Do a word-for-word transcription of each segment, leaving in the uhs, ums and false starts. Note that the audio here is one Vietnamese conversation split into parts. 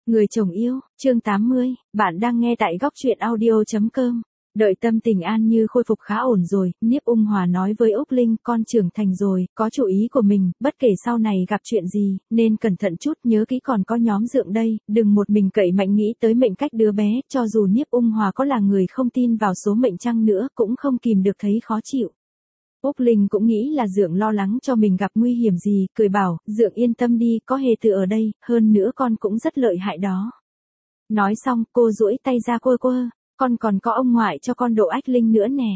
Người chồng yêu, chương tám mươi, bạn đang nghe tại góc truyện audio chấm com. Đợi tâm tình An Như khôi phục khá ổn rồi, Niếp Ung Hòa nói với Úc Linh, con trưởng thành rồi, có chủ ý của mình, bất kể sau này gặp chuyện gì, nên cẩn thận chút, nhớ kỹ còn có nhóm Dượng đây, đừng một mình cậy mạnh nghĩ tới mệnh cách đứa bé, cho dù Niếp Ung Hòa có là người không tin vào số mệnh chăng nữa, cũng không kìm được thấy khó chịu. Úc Linh cũng nghĩ là Dượng lo lắng cho mình gặp nguy hiểm gì, cười bảo, Dượng yên tâm đi, có Hề Từ ở đây, hơn nữa con cũng rất lợi hại đó. Nói xong, cô duỗi tay ra quơ quơ, con còn có ông ngoại cho con Độ Ách Linh nữa nè.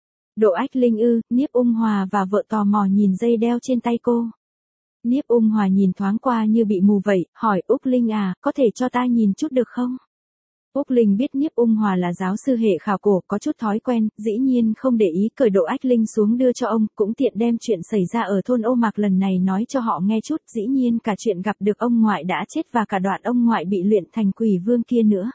Độ Ách Linh ư? Niếp Ung Hòa và vợ tò mò nhìn dây đeo trên tay cô. Niếp Ung Hòa nhìn thoáng qua như bị mù vậy, hỏi Úc Linh à, có thể cho ta nhìn chút được không? Úc Linh biết Niếp Ung Hòa là giáo sư hệ khảo cổ, có chút thói quen, dĩ nhiên không để ý, cởi Độ Ách Linh xuống đưa cho ông, cũng tiện đem chuyện xảy ra ở thôn Ô Mạc lần này nói cho họ nghe chút, dĩ nhiên cả chuyện gặp được ông ngoại đã chết và cả đoạn ông ngoại bị luyện thành quỷ vương kia nữa.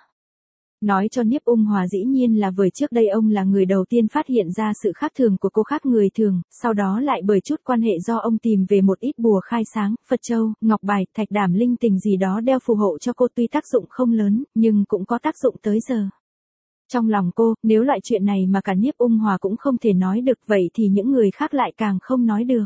Nói cho Niếp Ung Hòa dĩ nhiên là bởi trước đây ông là người đầu tiên phát hiện ra sự khác thường của cô khác người thường, sau đó lại bởi chút quan hệ do ông tìm về một ít bùa khai sáng, Phật châu, ngọc bài, thạch đảm linh tình gì đó đeo phù hộ cho cô, tuy tác dụng không lớn, nhưng cũng có tác dụng tới giờ. Trong lòng cô, nếu loại chuyện này mà cả Niếp Ung Hòa cũng không thể nói được vậy thì những người khác lại càng không nói được.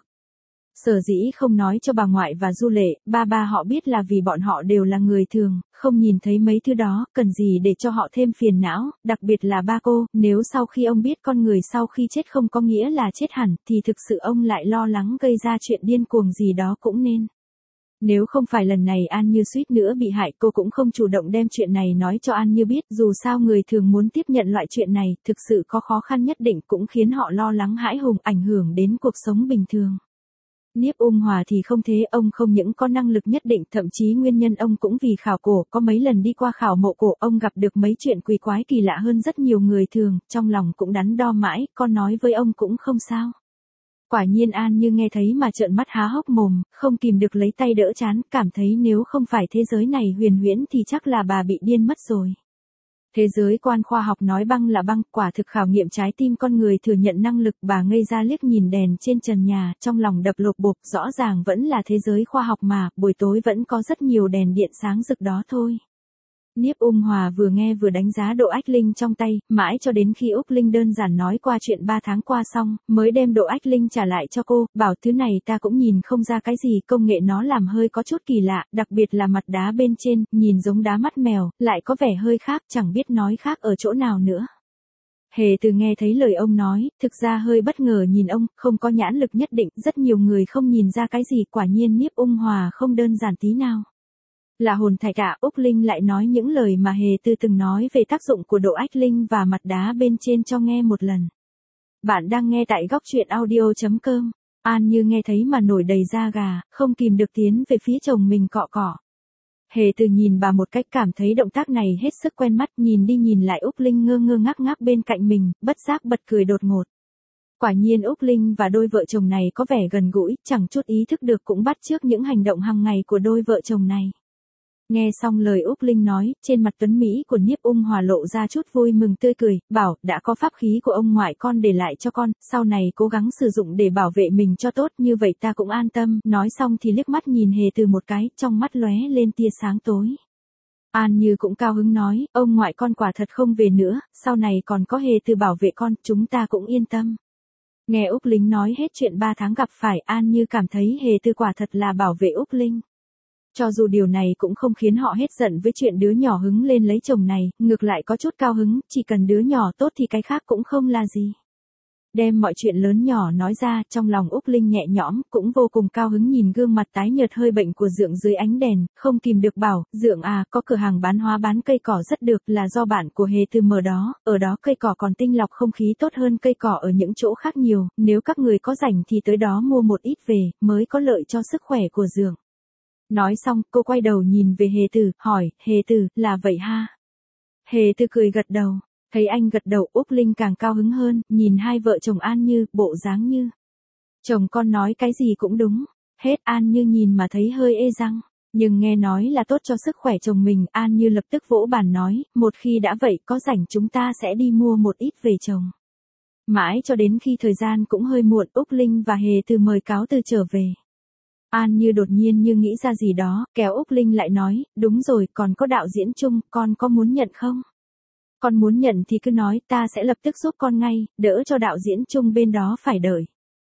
Sở dĩ không nói cho bà ngoại và Du Lệ, ba ba họ biết là vì bọn họ đều là người thường, không nhìn thấy mấy thứ đó, cần gì để cho họ thêm phiền não, đặc biệt là ba cô, nếu sau khi ông biết con người sau khi chết không có nghĩa là chết hẳn, thì thực sự ông lại lo lắng gây ra chuyện điên cuồng gì đó cũng nên. Nếu không phải lần này An Như suýt nữa bị hại, cô cũng không chủ động đem chuyện này nói cho An Như biết, dù sao người thường muốn tiếp nhận loại chuyện này, thực sự có khó khăn nhất định, cũng khiến họ lo lắng hãi hùng, ảnh hưởng đến cuộc sống bình thường. Niếp Ung Hòa thì không thế, ông không những có năng lực nhất định, thậm chí nguyên nhân ông cũng vì khảo cổ, có mấy lần đi qua khảo mộ cổ, ông gặp được mấy chuyện quỷ quái kỳ lạ hơn rất nhiều người thường, trong lòng cũng đắn đo mãi, con nói với ông cũng không sao. Quả nhiên An Như nghe thấy mà trợn mắt há hốc mồm, không kìm được lấy tay đỡ trán, cảm thấy nếu không phải thế giới này huyền huyễn thì chắc là bà bị điên mất rồi. Thế giới quan khoa học nói băng là băng, quả thực khảo nghiệm trái tim con người thừa nhận năng lực, bà ngây ra liếc nhìn đèn trên trần nhà, trong lòng đập lộp bộp, rõ ràng vẫn là thế giới khoa học mà, buổi tối vẫn có rất nhiều đèn điện sáng rực đó thôi. Niếp Ung Hòa vừa nghe vừa đánh giá Độ Ách Linh trong tay, mãi cho đến khi Úc Linh đơn giản nói qua chuyện ba tháng qua xong, mới đem Độ Ách Linh trả lại cho cô, bảo thứ này ta cũng nhìn không ra cái gì, công nghệ nó làm hơi có chút kỳ lạ, đặc biệt là mặt đá bên trên, nhìn giống đá mắt mèo, lại có vẻ hơi khác, chẳng biết nói khác ở chỗ nào nữa. Hề Từ nghe thấy lời ông nói, thực ra hơi bất ngờ nhìn ông, không có nhãn lực nhất định, rất nhiều người không nhìn ra cái gì, quả nhiên Niếp Ung Hòa không đơn giản tí nào. Là hồn thạch ạ. Úc Linh lại nói những lời mà Hề Từ từng nói về tác dụng của Độ Ách Linh và mặt đá bên trên cho nghe một lần. Bạn đang nghe tại góc truyện audio chấm com. An Như nghe thấy mà nổi đầy da gà, không kìm được tiến về phía chồng mình cọ cọ. Hề Từ nhìn bà một cách cảm thấy động tác này hết sức quen mắt, nhìn đi nhìn lại Úc Linh ngơ ngơ ngác ngác bên cạnh mình, bất giác bật cười đột ngột. Quả nhiên Úc Linh và đôi vợ chồng này có vẻ gần gũi, chẳng chút ý thức được cũng bắt chước những hành động hàng ngày của đôi vợ chồng này. Nghe xong lời Úc Linh nói, trên mặt tuấn Mỹ của Niếp Ung Hòa lộ ra chút vui mừng tươi cười, bảo, đã có pháp khí của ông ngoại con để lại cho con, sau này cố gắng sử dụng để bảo vệ mình cho tốt, như vậy ta cũng an tâm, nói xong thì liếc mắt nhìn Hề Từ một cái, trong mắt lóe lên tia sáng tối. An Như cũng cao hứng nói, ông ngoại con quả thật không về nữa, sau này còn có Hề Từ bảo vệ con, chúng ta cũng yên tâm. Nghe Úc Linh nói hết chuyện ba tháng gặp phải, An Như cảm thấy Hề Từ quả thật là bảo vệ Úc Linh. Cho dù điều này cũng không khiến họ hết giận với chuyện đứa nhỏ hứng lên lấy chồng này, ngược lại có chút cao hứng, chỉ cần đứa nhỏ tốt thì cái khác cũng không là gì. Đem mọi chuyện lớn nhỏ nói ra, trong lòng Úc Linh nhẹ nhõm, cũng vô cùng cao hứng nhìn gương mặt tái nhợt hơi bệnh của Dượng dưới ánh đèn, không kìm được bảo, Dượng à, có cửa hàng bán hoa bán cây cỏ rất được, là do bạn của Hề Từ mở đó, ở đó cây cỏ còn tinh lọc không khí tốt hơn cây cỏ ở những chỗ khác nhiều, nếu các người có rảnh thì tới đó mua một ít về, mới có lợi cho sức khỏe của Dượng. Nói xong, cô quay đầu nhìn về Hề Từ, hỏi, Hề Từ, là vậy ha? Hề Từ cười gật đầu, thấy anh gật đầu, Úc Linh càng cao hứng hơn, nhìn hai vợ chồng An Như, bộ dáng như. Chồng con nói cái gì cũng đúng, hết An Như nhìn mà thấy hơi ê răng, nhưng nghe nói là tốt cho sức khỏe chồng mình, An Như lập tức vỗ bàn nói, một khi đã vậy, có rảnh chúng ta sẽ đi mua một ít về trồng. Mãi cho đến khi thời gian cũng hơi muộn, Úc Linh và Hề Từ mời cáo từ trở về. An Như đột nhiên như nghĩ ra gì đó, kéo Úc Linh lại nói, đúng rồi, còn có đạo diễn chung, con có muốn nhận không? Con muốn nhận thì cứ nói, ta sẽ lập tức giúp con ngay, đỡ cho đạo diễn chung bên đó phải đợi.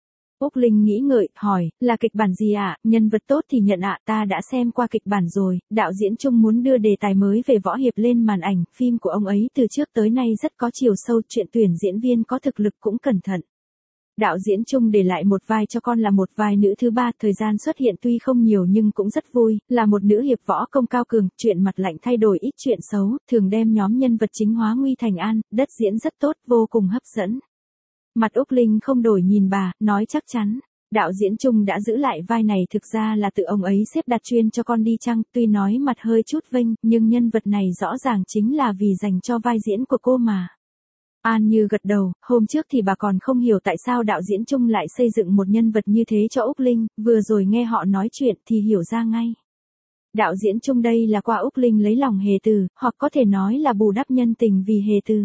Úc Linh nghĩ ngợi, hỏi, là kịch bản gì ạ? À? Nhân vật tốt thì nhận ạ, à, ta đã xem qua kịch bản rồi, đạo diễn chung muốn đưa đề tài mới về võ hiệp lên màn ảnh, phim của ông ấy từ trước tới nay rất có chiều sâu, chuyện tuyển diễn viên có thực lực cũng cẩn thận. Đạo diễn chung để lại một vai cho con là một vai nữ thứ ba, thời gian xuất hiện tuy không nhiều nhưng cũng rất vui, là một nữ hiệp võ công cao cường, chuyện mặt lạnh thay đổi ít chuyện xấu, thường đem nhóm nhân vật chính hóa nguy thành an, đất diễn rất tốt, vô cùng hấp dẫn. Mặt Úc Linh không đổi nhìn bà, nói chắc chắn. Đạo diễn chung đã giữ lại vai này thực ra là tự ông ấy xếp đặt chuyên cho con đi chăng, tuy nói mặt hơi chút vênh, nhưng nhân vật này rõ ràng chính là vì dành cho vai diễn của cô mà. An Như gật đầu, hôm trước thì bà còn không hiểu tại sao đạo diễn chung lại xây dựng một nhân vật như thế cho Úc Linh, vừa rồi nghe họ nói chuyện thì hiểu ra ngay. Đạo diễn chung đây là qua Úc Linh lấy lòng Hề Từ, hoặc có thể nói là bù đắp nhân tình vì Hề Từ.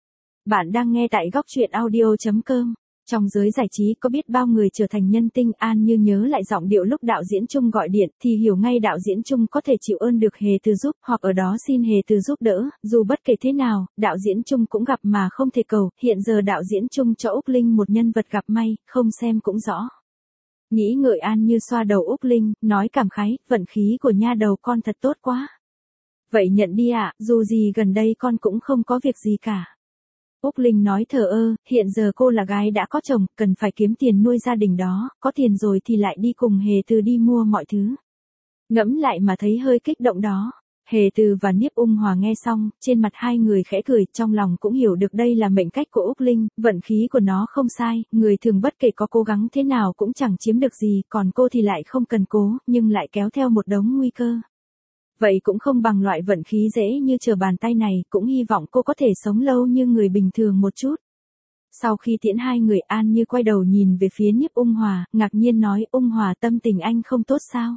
Bạn đang nghe tại góc truyện audio chấm com. Trong giới giải trí có biết bao người trở thành nhân tinh, An Như nhớ lại giọng điệu lúc đạo diễn chung gọi điện thì hiểu ngay đạo diễn chung có thể chịu ơn được Hề Từ giúp, hoặc ở đó xin Hề Từ giúp đỡ, dù bất kể thế nào, đạo diễn chung cũng gặp mà không thể cầu, hiện giờ đạo diễn chung cho Úc Linh một nhân vật gặp may, không xem cũng rõ. Nghĩ ngợi An Như xoa đầu Úc Linh, nói cảm khái, vận khí của nha đầu con thật tốt quá. Vậy nhận đi ạ, à, dù gì gần đây con cũng không có việc gì cả. Úc Linh nói thờ ơ, hiện giờ cô là gái đã có chồng, cần phải kiếm tiền nuôi gia đình đó, có tiền rồi thì lại đi cùng Hề Từ đi mua mọi thứ. Ngẫm lại mà thấy hơi kích động đó. Hề Từ và Niếp Ung Hòa nghe xong, trên mặt hai người khẽ cười, trong lòng cũng hiểu được đây là mệnh cách của Úc Linh, vận khí của nó không sai, người thường bất kể có cố gắng thế nào cũng chẳng chiếm được gì, còn cô thì lại không cần cố, nhưng lại kéo theo một đống nguy cơ. Vậy cũng không bằng loại vận khí dễ như trở bàn tay này, cũng hy vọng cô có thể sống lâu như người bình thường một chút. Sau khi tiễn hai người, An Như quay đầu nhìn về phía Niếp Ung Hòa, ngạc nhiên nói, Ung Hòa tâm tình anh không tốt sao?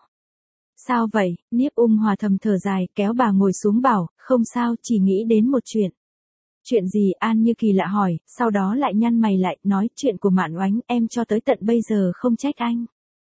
Sao vậy? Niếp Ung Hòa thầm thở dài, kéo bà ngồi xuống bảo, không sao, chỉ nghĩ đến một chuyện. Chuyện gì? An Như kỳ lạ hỏi, sau đó lại nhăn mày lại, nói, chuyện của Mạn Oánh, em cho tới tận bây giờ không trách anh.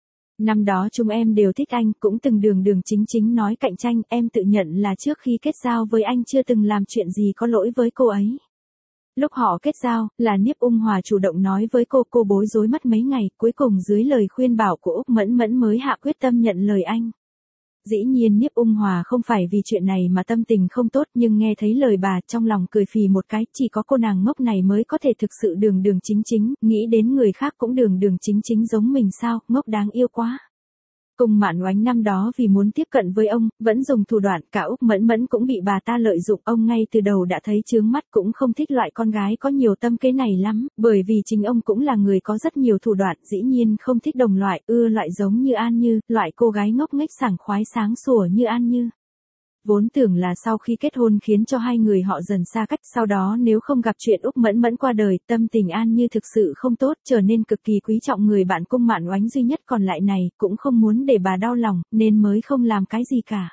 Năm đó chúng em đều thích anh, cũng từng đường đường chính chính nói cạnh tranh, em tự nhận là trước khi kết giao với anh chưa từng làm chuyện gì có lỗi với cô ấy. Lúc họ kết giao, là Niếp Ung Hòa chủ động nói với cô, cô bối rối mất mấy ngày, cuối cùng dưới lời khuyên bảo của Úc Mẫn Mẫn mới hạ quyết tâm nhận lời anh. Dĩ nhiên Niếp Ung Hòa không phải vì chuyện này mà tâm tình không tốt, nhưng nghe thấy lời bà, trong lòng cười phì một cái, chỉ có cô nàng ngốc này mới có thể thực sự đường đường chính chính, nghĩ đến người khác cũng đường đường chính chính giống mình sao, ngốc đáng yêu quá. Cùng Mạn Oánh năm đó vì muốn tiếp cận với ông, vẫn dùng thủ đoạn, cả Úc Mẫn Mẫn cũng bị bà ta lợi dụng, ông ngay từ đầu đã thấy chướng mắt, cũng không thích loại con gái có nhiều tâm kế này lắm, bởi vì chính ông cũng là người có rất nhiều thủ đoạn, dĩ nhiên không thích đồng loại, ưa loại giống như An Như, loại cô gái ngốc nghếch sảng khoái sáng sủa như An Như. Vốn tưởng là sau khi kết hôn khiến cho hai người họ dần xa cách, sau đó nếu không gặp chuyện Úc Mẫn Mẫn qua đời, tâm tình An Như thực sự không tốt, trở nên cực kỳ quý trọng người bạn cung Mạn Oánh duy nhất còn lại này, cũng không muốn để bà đau lòng, nên mới không làm cái gì cả.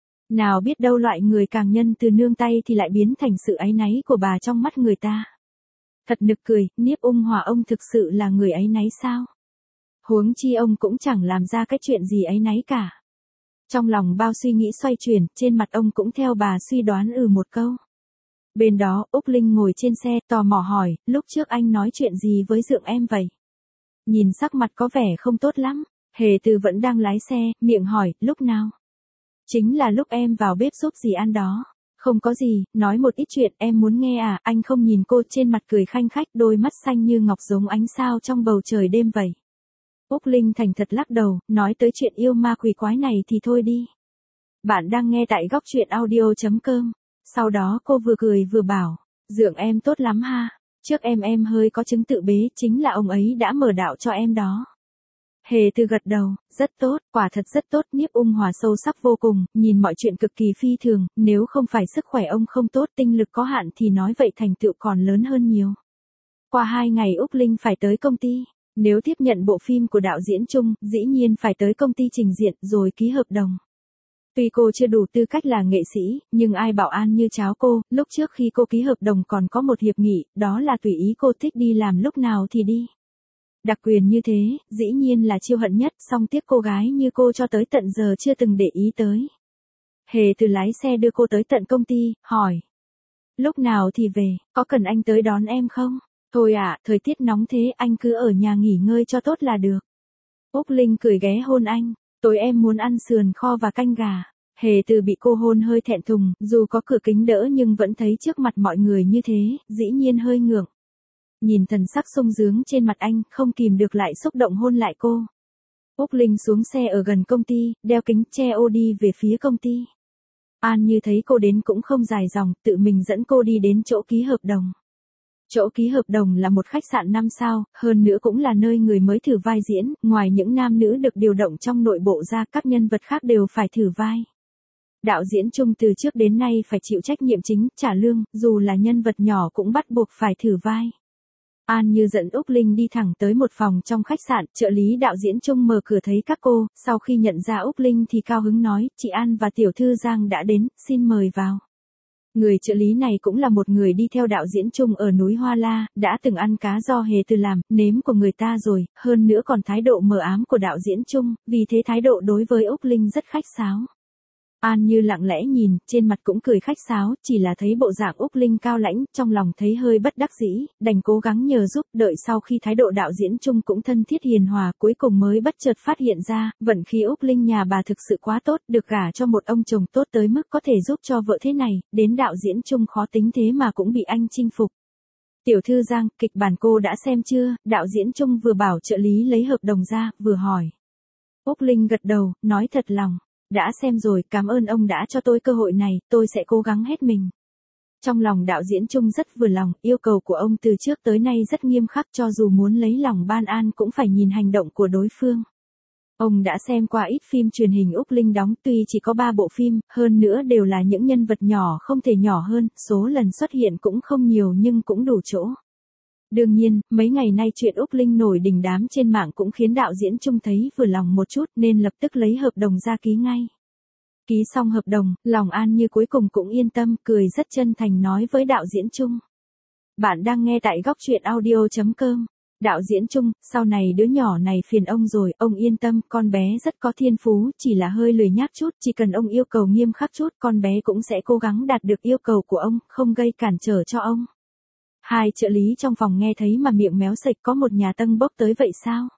Nào biết đâu loại người càng nhân từ nương tay thì lại biến thành sự áy náy của bà trong mắt người ta. Thật nực cười, Niếp Ung Hòa ông thực sự là người áy náy sao? Huống chi ông cũng chẳng làm ra cái chuyện gì áy náy cả. Trong lòng bao suy nghĩ xoay chuyển, trên mặt ông cũng theo bà suy đoán ừ một câu. Bên đó, Úc Linh ngồi trên xe, tò mò hỏi, lúc trước anh nói chuyện gì với dượng em vậy? Nhìn sắc mặt có vẻ không tốt lắm. Hề Từ vẫn đang lái xe, miệng hỏi, lúc nào? Chính là lúc em vào bếp giúp dì ăn đó. Không có gì, nói một ít chuyện, em muốn nghe à? Anh không nhìn cô, trên mặt cười khanh khách, đôi mắt xanh như ngọc giống ánh sao trong bầu trời đêm vậy. Úc Linh thành thật lắc đầu, nói tới chuyện yêu ma quỷ quái này thì thôi đi. Bạn đang nghe tại góc truyện audio chấm com. Sau đó cô vừa cười vừa bảo, dượng em tốt lắm ha. Trước em em hơi có chứng tự bế, chính là ông ấy đã mở đạo cho em đó. Hề Từ gật đầu, rất tốt, quả thật rất tốt. Niếp Ung Hòa sâu sắc vô cùng, nhìn mọi chuyện cực kỳ phi thường, nếu không phải sức khỏe ông không tốt, tinh lực có hạn thì nói vậy thành tựu còn lớn hơn nhiều. Qua hai ngày Úc Linh phải tới công ty. Nếu tiếp nhận bộ phim của đạo diễn chung, dĩ nhiên phải tới công ty trình diện rồi ký hợp đồng. Tuy cô chưa đủ tư cách là nghệ sĩ, nhưng ai bảo An Như cháo cô, lúc trước khi cô ký hợp đồng còn có một hiệp nghị, đó là tùy ý cô thích đi làm lúc nào thì đi. Đặc quyền như thế, dĩ nhiên là chiêu hận nhất, song tiếc cô gái như cô cho tới tận giờ chưa từng để ý tới. Hề Từ lái xe đưa cô tới tận công ty, hỏi. Lúc nào thì về, có cần anh tới đón em không? Thôi ạ, thời tiết nóng thế anh cứ ở nhà nghỉ ngơi cho tốt là được. Úc Linh cười ghé hôn anh, tối em muốn ăn sườn kho và canh gà. Hề Từ bị cô hôn hơi thẹn thùng, dù có cửa kính đỡ nhưng vẫn thấy trước mặt mọi người như thế, dĩ nhiên hơi ngượng. Nhìn thần sắc sung sướng trên mặt anh, không kìm được lại xúc động hôn lại cô. Úc Linh xuống xe ở gần công ty, đeo kính che ô đi về phía công ty. An Như thấy cô đến cũng không dài dòng, tự mình dẫn cô đi đến chỗ ký hợp đồng. Chỗ ký hợp đồng là một khách sạn năm sao, hơn nữa cũng là nơi người mới thử vai diễn, ngoài những nam nữ được điều động trong nội bộ ra, các nhân vật khác đều phải thử vai. Đạo diễn Chung từ trước đến nay phải chịu trách nhiệm chính, trả lương, dù là nhân vật nhỏ cũng bắt buộc phải thử vai. An Như dẫn Úc Linh đi thẳng tới một phòng trong khách sạn, trợ lý đạo diễn Chung mở cửa thấy các cô, sau khi nhận ra Úc Linh thì cao hứng nói, chị An và tiểu thư Giang đã đến, xin mời vào. Người trợ lý này cũng là một người đi theo đạo diễn Chung ở núi Hoa La, đã từng ăn cá do Hề Từ làm, nếm của người ta rồi, hơn nữa còn thái độ mờ ám của đạo diễn Chung, vì thế thái độ đối với Úc Linh rất khách sáo. An Như lặng lẽ nhìn, trên mặt cũng cười khách sáo, chỉ là thấy bộ dạng Úc Linh cao lãnh, trong lòng thấy hơi bất đắc dĩ, đành cố gắng nhờ giúp, đợi sau khi thái độ đạo diễn Chung cũng thân thiết hiền hòa, cuối cùng mới bất chợt phát hiện ra, vận khí Úc Linh nhà bà thực sự quá tốt, được gả cho một ông chồng tốt tới mức có thể giúp cho vợ thế này, đến đạo diễn Chung khó tính thế mà cũng bị anh chinh phục. Tiểu thư Giang, kịch bản cô đã xem chưa? Đạo diễn Chung vừa bảo trợ lý lấy hợp đồng ra, vừa hỏi. Úc Linh gật đầu, nói thật lòng. Đã xem rồi, cảm ơn ông đã cho tôi cơ hội này, tôi sẽ cố gắng hết mình. Trong lòng đạo diễn Chung rất vừa lòng, yêu cầu của ông từ trước tới nay rất nghiêm khắc, cho dù muốn lấy lòng Ban An cũng phải nhìn hành động của đối phương. Ông đã xem qua ít phim truyền hình Úc Linh đóng, tuy chỉ có ba bộ phim, hơn nữa đều là những nhân vật nhỏ không thể nhỏ hơn, số lần xuất hiện cũng không nhiều nhưng cũng đủ chỗ. Đương nhiên, mấy ngày nay chuyện Úc Linh nổi đình đám trên mạng cũng khiến đạo diễn Chung thấy vừa lòng một chút nên lập tức lấy hợp đồng ra ký ngay. Ký xong hợp đồng, lòng An Như cuối cùng cũng yên tâm, cười rất chân thành nói với đạo diễn Chung. Bạn đang nghe tại góc truyện audio chấm com. Đạo diễn Chung, sau này đứa nhỏ này phiền ông rồi, ông yên tâm, con bé rất có thiên phú, chỉ là hơi lười nhác chút, chỉ cần ông yêu cầu nghiêm khắc chút, con bé cũng sẽ cố gắng đạt được yêu cầu của ông, không gây cản trở cho ông. Hai trợ lý trong phòng nghe thấy mà miệng méo sệch, có một nhà tân bốc tới vậy sao?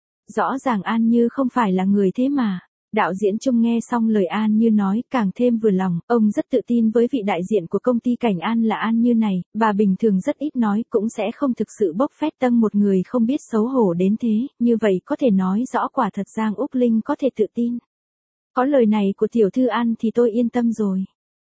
Rõ ràng An Như không phải là người thế mà. Đạo diễn Chung nghe xong lời An Như nói, càng thêm vừa lòng, ông rất tự tin với vị đại diện của công ty Cảnh An là An Như này, bà bình thường rất ít nói, cũng sẽ không thực sự bốc phét tâm một người không biết xấu hổ đến thế, như vậy có thể nói rõ quả thật Giang Úc Linh có thể tự tin. Có lời này của tiểu thư An thì tôi yên tâm rồi.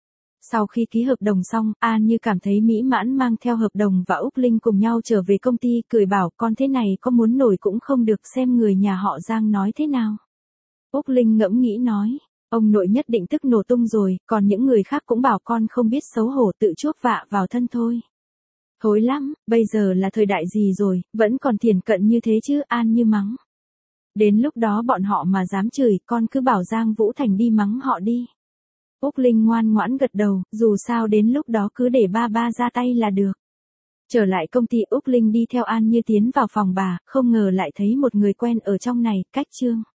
Sau khi ký hợp đồng xong, An Như cảm thấy mỹ mãn, mang theo hợp đồng và Úc Linh cùng nhau trở về công ty, cười bảo con thế này có muốn nổi cũng không được, xem người nhà họ Giang nói thế nào. Úc Linh ngẫm nghĩ nói, ông nội nhất định tức nổ tung rồi, còn những người khác cũng bảo con không biết xấu hổ, tự chuốc vạ vào thân thôi. Thối lắm, bây giờ là thời đại gì rồi, vẫn còn thiển cận như thế chứ, An Như mắng. Đến lúc đó bọn họ mà dám chửi, con cứ bảo Giang Vũ Thành đi mắng họ đi. Úc Linh ngoan ngoãn gật đầu, dù sao đến lúc đó cứ để ba ba ra tay là được. Trở lại công ty, Úc Linh đi theo An Như tiến vào phòng bà, không ngờ lại thấy một người quen ở trong này, Cách Trương.